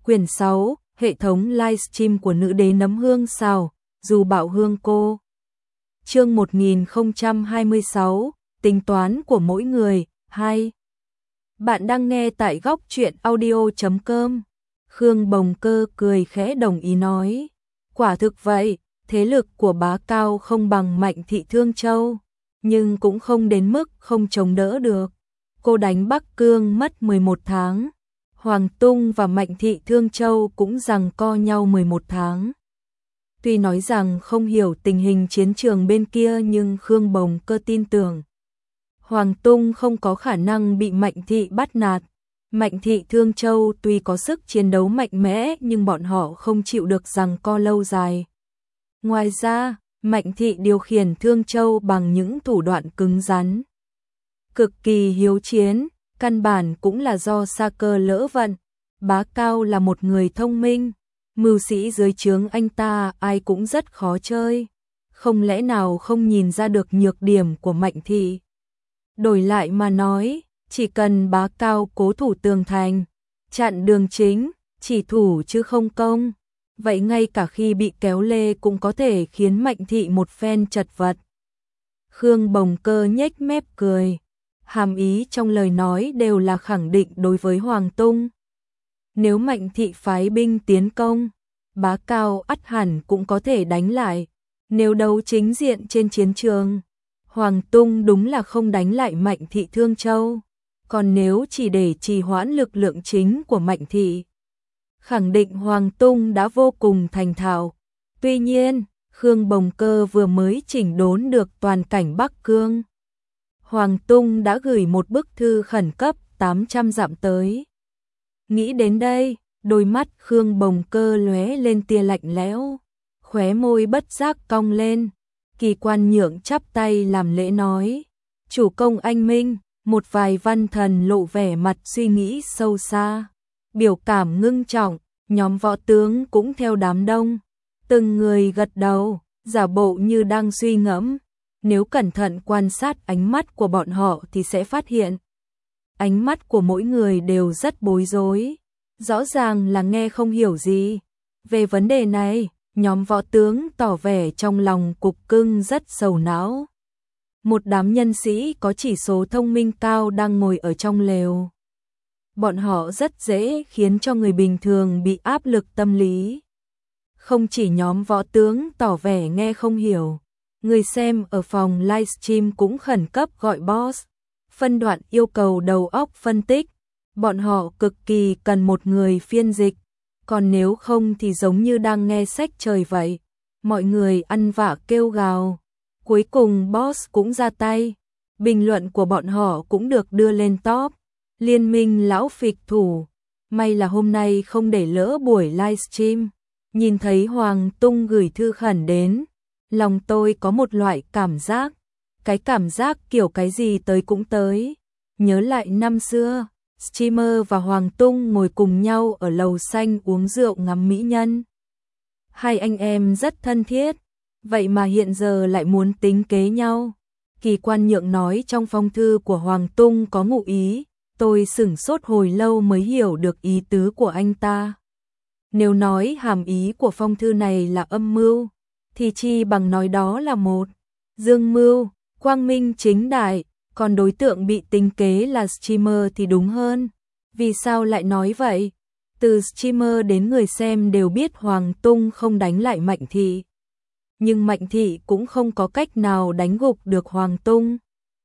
Quyển 6, hệ thống livestream của nữ đế nấm hương xào, dù bạo hương cô. Chương 1026, tính toán của mỗi người, 2. Bạn đang nghe tại góc truyện audio.com. Khương Bồng Cơ cười khẽ đồng ý nói. Quả thực vậy, thế lực của bá Cao không bằng Mạnh Thị Thương Châu, nhưng cũng không đến mức không chống đỡ được. Cô đánh Bắc Cương mất 11 tháng. Hoàng Tung và Mạnh Thị Thương Châu cũng giằng co nhau 11 tháng. Tuy nói rằng không hiểu tình hình chiến trường bên kia nhưng Khương Bồng Cơ tin tưởng Hoàng Tung không có khả năng bị Mạnh Thị bắt nạt. Mạnh Thị Thương Châu tuy có sức chiến đấu mạnh mẽ nhưng bọn họ không chịu được giằng co lâu dài. Ngoài ra, Mạnh Thị điều khiển Thương Châu bằng những thủ đoạn cứng rắn, cực kỳ hiếu chiến, căn bản cũng là do sa cơ lỡ vận. Bá Cao là một người thông minh, mưu sĩ dưới trướng anh ta ai cũng rất khó chơi, không lẽ nào không nhìn ra được nhược điểm của Mạnh Thị. Đổi lại mà nói, chỉ cần Bá Cao cố thủ tường thành, chặn đường chính, chỉ thủ chứ không công, vậy ngay cả khi bị kéo lê cũng có thể khiến Mạnh Thị một phen chật vật. Khương Bồng Cơ nhếch mép cười, hàm ý trong lời nói đều là khẳng định đối với Hoàng Tung. Nếu Mạnh Thị phái binh tiến công, Bá Cao ắt hẳn cũng có thể đánh lại. Nếu đấu chính diện trên chiến trường, Hoàng Tung đúng là không đánh lại Mạnh Thị Thương Châu. Còn nếu chỉ để trì hoãn lực lượng chính của Mạnh Thị, khẳng định Hoàng Tung đã vô cùng thành thạo. Tuy nhiên, Khương Bồng Cơ vừa mới chỉnh đốn được toàn cảnh Bắc Cương. Hoàng Tung đã gửi một bức thư khẩn cấp 800 dặm tới. Nghĩ đến đây, đôi mắt Khương Bồng Cơ lóe lên tia lạnh lẽo, khóe môi bất giác cong lên. Kỳ Quan Nhượng chắp tay làm lễ nói, chủ công anh minh. Một vài văn thần lộ vẻ mặt suy nghĩ sâu xa, biểu cảm ngưng trọng, nhóm võ tướng cũng theo đám đông, từng người gật đầu, giả bộ như đang suy ngẫm. Nếu cẩn thận quan sát ánh mắt của bọn họ thì sẽ phát hiện, ánh mắt của mỗi người đều rất bối rối, rõ ràng là nghe không hiểu gì. Về vấn đề này, nhóm võ tướng tỏ vẻ trong lòng cục cưng rất sầu não. Một đám nhân sĩ có chỉ số thông minh cao đang ngồi ở trong lều. Bọn họ rất dễ khiến cho người bình thường bị áp lực tâm lý. Không chỉ nhóm võ tướng tỏ vẻ nghe không hiểu, người xem ở phòng livestream cũng khẩn cấp gọi boss, phân đoạn yêu cầu đầu óc phân tích. Bọn họ cực kỳ cần một người phiên dịch, còn nếu không thì giống như đang nghe sách trời vậy. Mọi người ăn vạ kêu gào. Cuối cùng boss cũng ra tay, bình luận của bọn họ cũng được đưa lên top. Liên minh lão phịch thủ, may là hôm nay không để lỡ buổi livestream. Nhìn thấy Hoàng Tung gửi thư khẩn đến, lòng tôi có một loại cảm giác, cái cảm giác kiểu cái gì tới cũng tới. Nhớ lại năm xưa, streamer và Hoàng Tung ngồi cùng nhau ở lầu xanh uống rượu ngắm mỹ nhân. Hai anh em rất thân thiết, vậy mà hiện giờ lại muốn tính kế nhau. Kỳ Quan Nhượng nói trong phong thư của Hoàng Tung có ngụ ý, tôi sửng sốt hồi lâu mới hiểu được ý tứ của anh ta. Nếu nói hàm ý của phong thư này là âm mưu, thì chi bằng nói đó là một dương mưu, quang minh chính đại, còn đối tượng bị tính kế là streamer thì đúng hơn. Vì sao lại nói vậy? Từ streamer đến người xem đều biết Hoàng Tung không đánh lại Mạnh Thị. Nhưng Mạnh Thị cũng không có cách nào đánh gục được Hoàng Tung.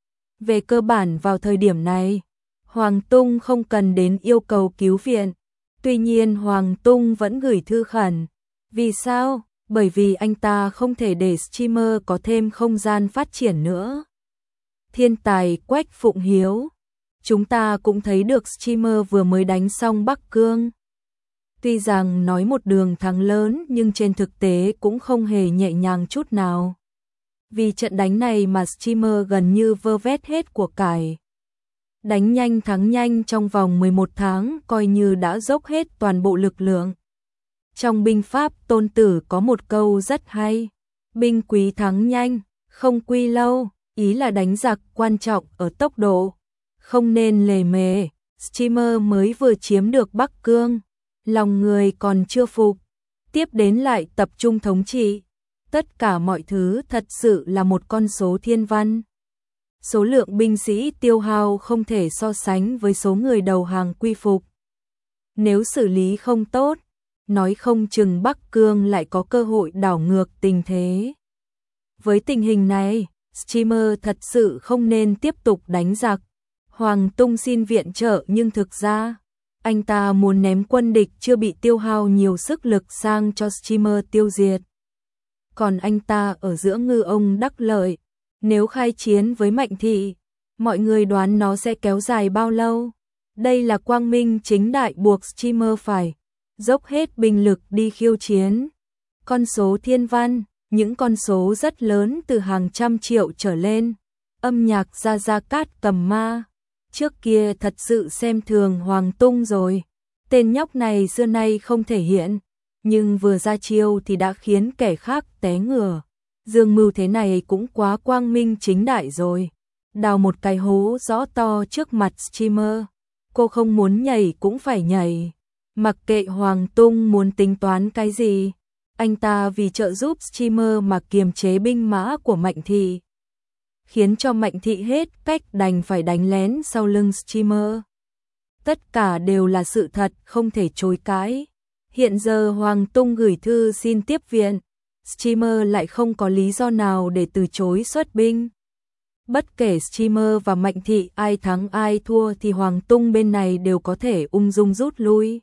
Về cơ bản vào thời điểm này, Hoàng Tung không cần đến yêu cầu cứu viện. Tuy nhiên Hoàng Tung vẫn gửi thư khẩn. Vì sao? Bởi vì anh ta không thể để streamer có thêm không gian phát triển nữa. Thiên tài Quách Phụng Hiếu. Chúng ta cũng thấy được streamer vừa mới đánh xong Bắc Cương. Tuy rằng nói một đường thắng lớn nhưng trên thực tế cũng không hề nhẹ nhàng chút nào. Vì trận đánh này mà streamer gần như vơ vét hết của cải. Đánh nhanh thắng nhanh trong vòng 11 tháng coi như đã dốc hết toàn bộ lực lượng. Trong binh pháp Tôn Tử có một câu rất hay. Binh quý thắng nhanh, không quy lâu. Ý là đánh giặc quan trọng ở tốc độ, không nên lề mề. Streamer mới vừa chiếm được Bắc Cương, lòng người còn chưa phục, tiếp đến lại tập trung thống trị. Tất cả mọi thứ thật sự là một con số thiên văn. Số lượng binh sĩ tiêu hao không thể so sánh với số người đầu hàng quy phục. Nếu xử lý không tốt, nói không chừng Bắc Cương lại có cơ hội đảo ngược tình thế. Với tình hình này, Streamer thật sự không nên tiếp tục đánh giặc. Hoàng Tung xin viện trợ nhưng thực ra, anh ta muốn ném quân địch chưa bị tiêu hao nhiều sức lực sang cho Streamer tiêu diệt. Còn anh ta ở giữa ngư ông đắc lợi, nếu khai chiến với Mạnh Thị, mọi người đoán nó sẽ kéo dài bao lâu? Đây là quang minh chính đại buộc Streamer phải dốc hết binh lực đi khiêu chiến. Con số thiên văn, những con số rất lớn từ hàng trăm triệu trở lên. Âm nhạc Gia Cát Cầm Ma, trước kia thật sự xem thường Hoàng Tung rồi. Tên nhóc này xưa nay không thể hiện, nhưng vừa ra chiêu thì đã khiến kẻ khác té ngửa. Dương mưu thế này cũng quá quang minh chính đại rồi. Đào một cái hố rõ to trước mặt Streamer. Cô không muốn nhảy cũng phải nhảy. Mặc kệ Hoàng Tung muốn tính toán cái gì, anh ta vì trợ giúp Streamer mà kiềm chế binh mã của Mạnh Thị, khiến cho Mạnh Thị hết cách đành phải đánh lén sau lưng Streamer. Tất cả đều là sự thật không thể chối cãi. Hiện giờ Hoàng Tung gửi thư xin tiếp viện, Streamer lại không có lý do nào để từ chối xuất binh. Bất kể Streamer và Mạnh Thị ai thắng ai thua thì Hoàng Tung bên này đều có thể ung dung rút lui.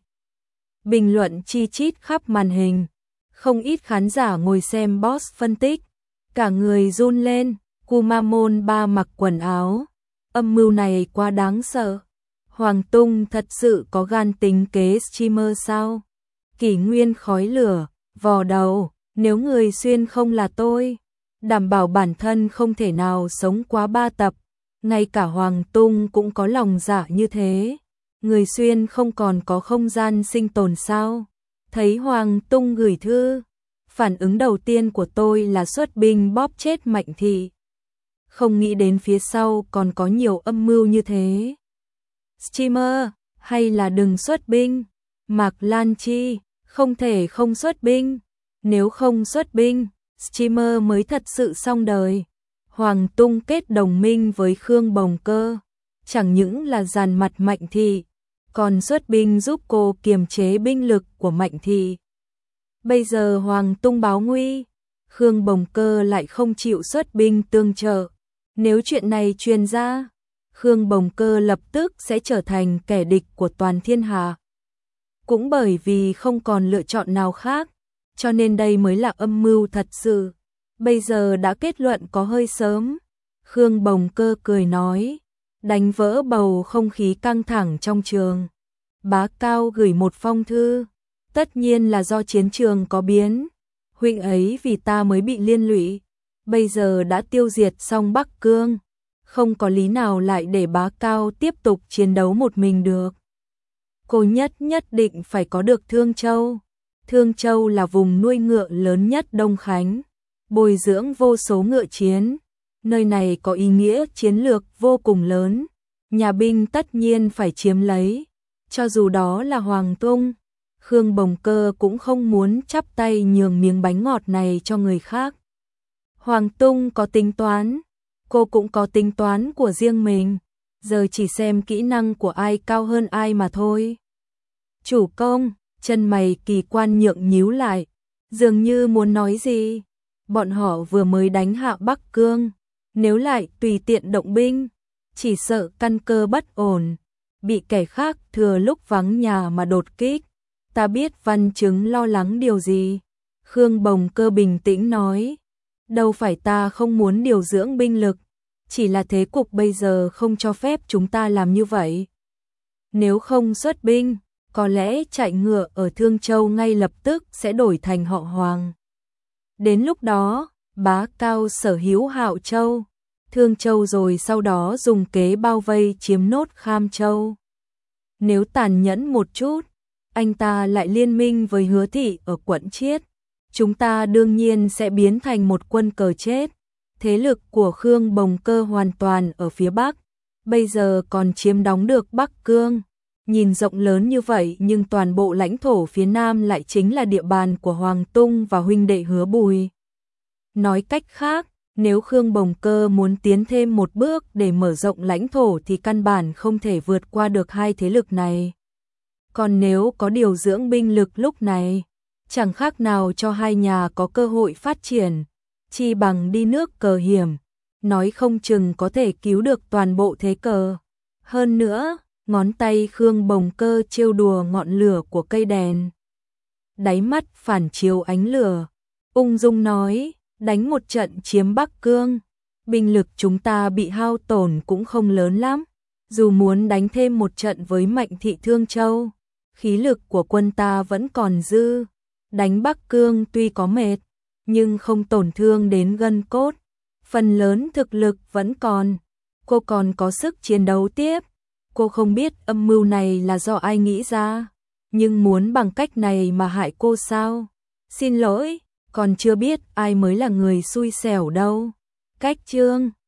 Bình luận chi chít khắp màn hình, không ít khán giả ngồi xem boss phân tích, cả người run lên. Kumamon ba mặc quần áo, âm mưu này quá đáng sợ. Hoàng Tung thật sự có gan tính kế Streamer sao? Kỷ Nguyên khói lửa, vò đầu, nếu người xuyên không là tôi, đảm bảo bản thân không thể nào sống quá 3 tập. Ngay cả Hoàng Tung cũng có lòng dạ như thế. Người xuyên không còn có không gian sinh tồn sao? Thấy Hoàng Tung gửi thư, phản ứng đầu tiên của tôi là xuất binh bóp chết Mạnh Thị. Không nghĩ đến phía sau còn có nhiều âm mưu như thế. Streamer, hay là đừng xuất binh? Mạc Lan Chi, không thể không xuất binh. Nếu không xuất binh, Streamer mới thật sự xong đời. Hoàng Tung kết đồng minh với Khương Bồng Cơ, chẳng những là dàn mặt Mạnh Thị, còn xuất binh giúp cô kiềm chế binh lực của Mạnh Thị. Bây giờ Hoàng Tung báo nguy, Khương Bồng Cơ lại không chịu xuất binh tương trợ. Nếu chuyện này truyền ra, Khương Bồng Cơ lập tức sẽ trở thành kẻ địch của toàn thiên hạ. Cũng bởi vì không còn lựa chọn nào khác, cho nên đây mới là âm mưu thật sự. Bây giờ đã kết luận có hơi sớm. Khương Bồng Cơ cười nói, đánh vỡ bầu không khí căng thẳng trong trường. Bá Cao gửi một phong thư, tất nhiên là do chiến trường có biến. Huynh ấy vì ta mới bị liên lụy, bây giờ đã tiêu diệt xong Bắc Cương, không có lý nào lại để Bá Cao tiếp tục chiến đấu một mình được. Cô nhất định phải có được Thương Châu. Thương Châu là vùng nuôi ngựa lớn nhất Đông Khánh, bồi dưỡng vô số ngựa chiến. Nơi này có ý nghĩa chiến lược vô cùng lớn, nhà binh tất nhiên phải chiếm lấy. Cho dù đó là Hoàng Tung, Khương Bồng Cơ cũng không muốn chắp tay nhường miếng bánh ngọt này cho người khác. Hoàng Tung có tính toán, cô cũng có tính toán của riêng mình, giờ chỉ xem kỹ năng của ai cao hơn ai mà thôi. Chủ công, chân mày Kỳ Quan Nhượng nhíu lại, dường như muốn nói gì. Bọn họ vừa mới đánh hạ Bắc Cương, nếu lại tùy tiện động binh, chỉ sợ căn cơ bất ổn, bị kẻ khác thừa lúc vắng nhà mà đột kích. Ta biết Văn Chứng lo lắng điều gì. Khương Bồng Cơ bình tĩnh nói, đâu phải ta không muốn điều dưỡng binh lực, chỉ là thế cục bây giờ không cho phép chúng ta làm như vậy. Nếu không xuất binh, có lẽ chạy ngựa ở Thương Châu ngay lập tức sẽ đổi thành họ Hoàng. Đến lúc đó, Bá Cao sở hữu Hạo Châu, Thương Châu rồi sau đó dùng kế bao vây chiếm nốt Kham Châu. Nếu tàn nhẫn một chút, anh ta lại liên minh với Hứa Thị ở quận Chiết, chúng ta đương nhiên sẽ biến thành một quân cờ chết. Thế lực của Khương Bồng Cơ hoàn toàn ở phía Bắc, bây giờ còn chiếm đóng được Bắc Cương. Nhìn rộng lớn như vậy nhưng toàn bộ lãnh thổ phía Nam lại chính là địa bàn của Hoàng Tung và huynh đệ Hứa Bùi. Nói cách khác, nếu Khương Bồng Cơ muốn tiến thêm một bước để mở rộng lãnh thổ thì căn bản không thể vượt qua được hai thế lực này. Còn nếu có điều dưỡng binh lực lúc này, chẳng khác nào cho hai nhà có cơ hội phát triển, chi bằng đi nước cờ hiểm, nói không chừng có thể cứu được toàn bộ thế cờ. Hơn nữa, ngón tay Khương Bồng Cơ trêu đùa ngọn lửa của cây đèn. Đáy mắt phản chiếu ánh lửa, ung dung nói, đánh một trận chiếm Bắc Cương, binh lực chúng ta bị hao tổn cũng không lớn lắm, dù muốn đánh thêm một trận với Mạnh thị Thương Châu, khí lực của quân ta vẫn còn dư, đánh Bắc Cương tuy có mệt, nhưng không tổn thương đến gân cốt, phần lớn thực lực vẫn còn, cô còn có sức chiến đấu tiếp. Cô không biết âm mưu này là do ai nghĩ ra, nhưng muốn bằng cách này mà hại cô sao? Xin lỗi, còn chưa biết ai mới là người xui xẻo đâu. Cách chương